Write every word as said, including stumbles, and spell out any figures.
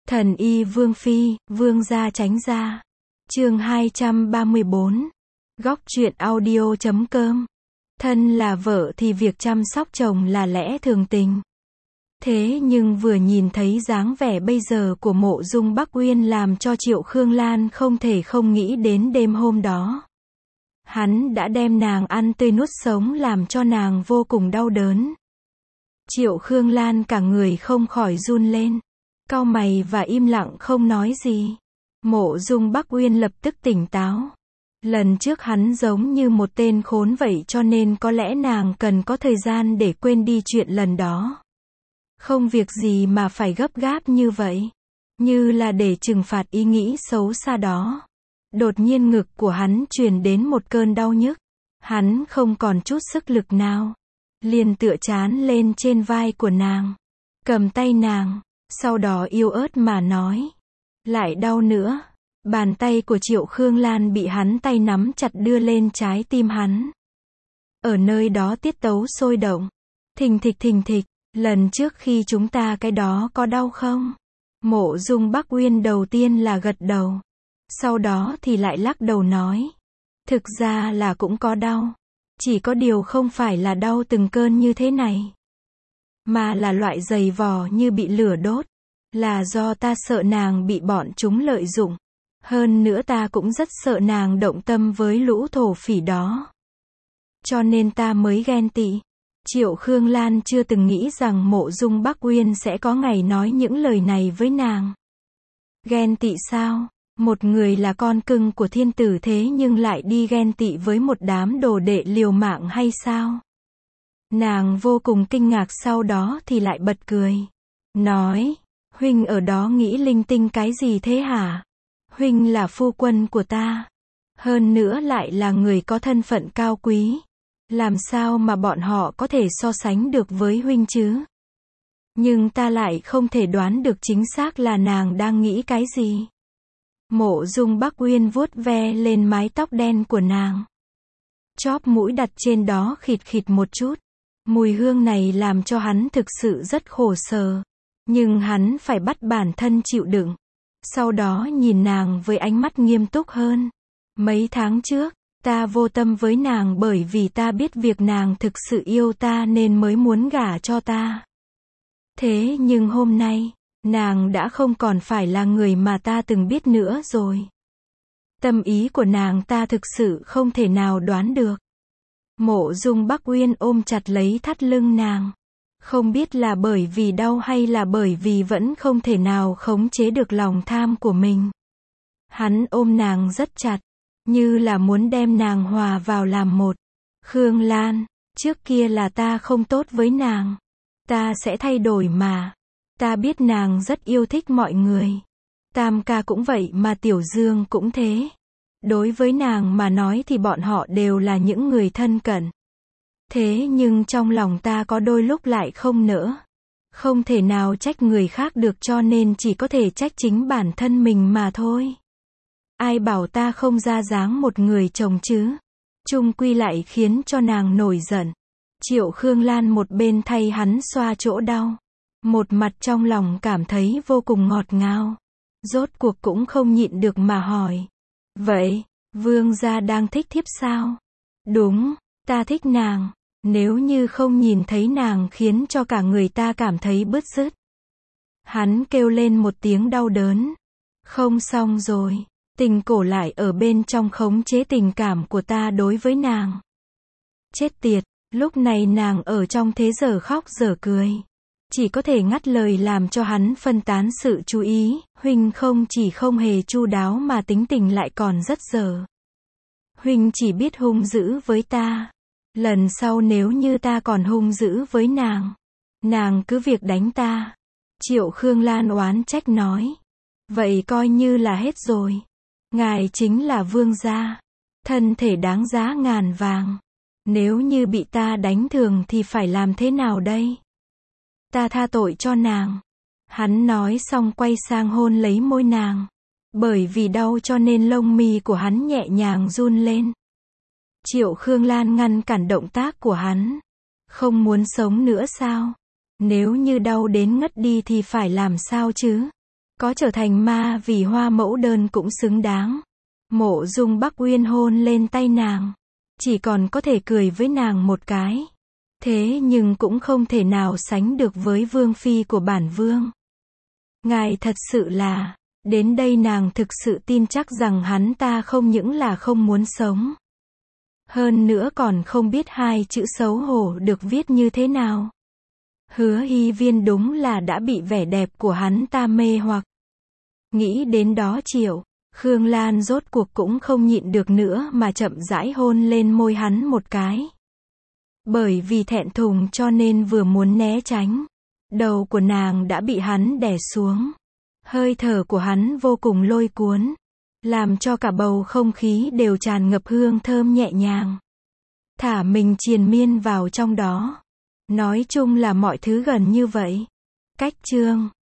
Thần y Vương Phi, Vương gia tránh ra. Chương hai trăm ba mươi bốn. Góc truyện audio chấm com. Thân là vợ thì việc chăm sóc chồng là lẽ thường tình. Thế nhưng vừa nhìn thấy dáng vẻ bây giờ của Mộ Dung Bắc Uyên làm cho Triệu Khương Lan không thể không nghĩ đến đêm hôm đó. Hắn đã đem nàng ăn tươi nuốt sống làm cho nàng vô cùng đau đớn. Triệu Khương Lan cả người không khỏi run lên, cau mày và im lặng không nói gì. Mộ Dung Bắc Uyên lập tức tỉnh táo. Lần trước hắn giống như một tên khốn vậy cho nên có lẽ nàng cần có thời gian để quên đi chuyện lần đó. Không việc gì mà phải gấp gáp như vậy. Như là để trừng phạt ý nghĩ xấu xa đó. Đột nhiên ngực của hắn truyền đến một cơn đau nhức. Hắn không còn chút sức lực nào. Liền tựa chán lên trên vai của nàng. Cầm tay nàng. Sau đó yếu ớt mà nói. Lại đau nữa. Bàn tay của Triệu Khương Lan bị hắn tay nắm chặt đưa lên trái tim hắn. Ở nơi đó tiết tấu sôi động. Thình thịch thình thịch. Lần trước khi chúng ta cái đó có đau không? Mộ Dung Bắc Uyên đầu tiên là gật đầu. Sau đó thì lại lắc đầu nói. Thực ra là cũng có đau. Chỉ có điều không phải là đau từng cơn như thế này. Mà là loại dày vò như bị lửa đốt. Là do ta sợ nàng bị bọn chúng lợi dụng. Hơn nữa ta cũng rất sợ nàng động tâm với lũ thổ phỉ đó. Cho nên ta mới ghen tị. Triệu Khương Lan chưa từng nghĩ rằng Mộ Dung Bắc Uyên sẽ có ngày nói những lời này với nàng. Ghen tị sao? Một người là con cưng của thiên tử thế nhưng lại đi ghen tị với một đám đồ đệ liều mạng hay sao? Nàng vô cùng kinh ngạc, sau đó thì lại bật cười. Nói, huynh ở đó nghĩ linh tinh cái gì thế hả? Huynh là phu quân của ta. Hơn nữa lại là người có thân phận cao quý. Làm sao mà bọn họ có thể so sánh được với huynh chứ? Nhưng ta lại không thể đoán được chính xác là nàng đang nghĩ cái gì. Mộ Dung Bắc Uyên vuốt ve lên mái tóc đen của nàng. Chóp mũi đặt trên đó khịt khịt một chút. Mùi hương này làm cho hắn thực sự rất khổ sở. Nhưng hắn phải bắt bản thân chịu đựng. Sau đó nhìn nàng với ánh mắt nghiêm túc hơn. Mấy tháng trước, ta vô tâm với nàng bởi vì ta biết việc nàng thực sự yêu ta nên mới muốn gả cho ta. Thế nhưng hôm nay, nàng đã không còn phải là người mà ta từng biết nữa rồi. Tâm ý của nàng ta thực sự không thể nào đoán được. Mộ Dung Bắc Uyên ôm chặt lấy thắt lưng nàng. Không biết là bởi vì đau hay là bởi vì vẫn không thể nào khống chế được lòng tham của mình. Hắn ôm nàng rất chặt, như là muốn đem nàng hòa vào làm một. Khương Lan, trước kia là ta không tốt với nàng. Ta sẽ thay đổi mà. Ta biết nàng rất yêu thích mọi người. Tam ca cũng vậy mà Tiểu Dương cũng thế. Đối với nàng mà nói thì bọn họ đều là những người thân cận. Thế nhưng trong lòng ta có đôi lúc lại không nỡ. Không thể nào trách người khác được cho nên chỉ có thể trách chính bản thân mình mà thôi. Ai bảo ta không ra dáng một người chồng chứ? Chung quy lại khiến cho nàng nổi giận. Triệu Khương Lan một bên thay hắn xoa chỗ đau. Một mặt trong lòng cảm thấy vô cùng ngọt ngào. Rốt cuộc cũng không nhịn được mà hỏi. Vậy, vương gia đang thích thiếp sao? Đúng, ta thích nàng. Nếu như không nhìn thấy nàng khiến cho cả người ta cảm thấy bứt rứt. Hắn kêu lên một tiếng đau đớn. Không xong rồi. Tình cổ lại ở bên trong khống chế tình cảm của ta đối với nàng. Chết tiệt, lúc này nàng ở trong thế giờ khóc giờ cười. Chỉ có thể ngắt lời làm cho hắn phân tán sự chú ý. Huynh không chỉ không hề chu đáo mà tính tình lại còn rất dở. Huynh chỉ biết hung dữ với ta. Lần sau nếu như ta còn hung dữ với nàng, nàng cứ việc đánh ta. Triệu Khương Lan oán trách nói. Vậy coi như là hết rồi. Ngài chính là vương gia. Thân thể đáng giá ngàn vàng. Nếu như bị ta đánh thường thì phải làm thế nào đây? Ta tha tội cho nàng. Hắn nói xong quay sang hôn lấy môi nàng. Bởi vì đau cho nên lông mi của hắn nhẹ nhàng run lên. Triệu Khương Lan ngăn cản động tác của hắn. Không muốn sống nữa sao? Nếu như đau đến ngất đi thì phải làm sao chứ? Có trở thành ma vì hoa mẫu đơn cũng xứng đáng. Mộ Dung Bắc Uyên hôn lên tay nàng. Chỉ còn có thể cười với nàng một cái. Thế nhưng cũng không thể nào sánh được với vương phi của bản vương. Ngài thật sự là, đến đây nàng thực sự tin chắc rằng hắn ta không những là không muốn sống. Hơn nữa còn không biết hai chữ xấu hổ được viết như thế nào. Hứa Hy Viên đúng là đã bị vẻ đẹp của hắn ta mê hoặc. Nghĩ đến đó Triệu, Khương Lan rốt cuộc cũng không nhịn được nữa mà chậm rãi hôn lên môi hắn một cái. Bởi vì thẹn thùng cho nên vừa muốn né tránh. Đầu của nàng đã bị hắn đè xuống. Hơi thở của hắn vô cùng lôi cuốn. Làm cho cả bầu không khí đều tràn ngập hương thơm nhẹ nhàng. Thả mình triền miên vào trong đó. Nói chung là mọi thứ gần như vậy. Cách chương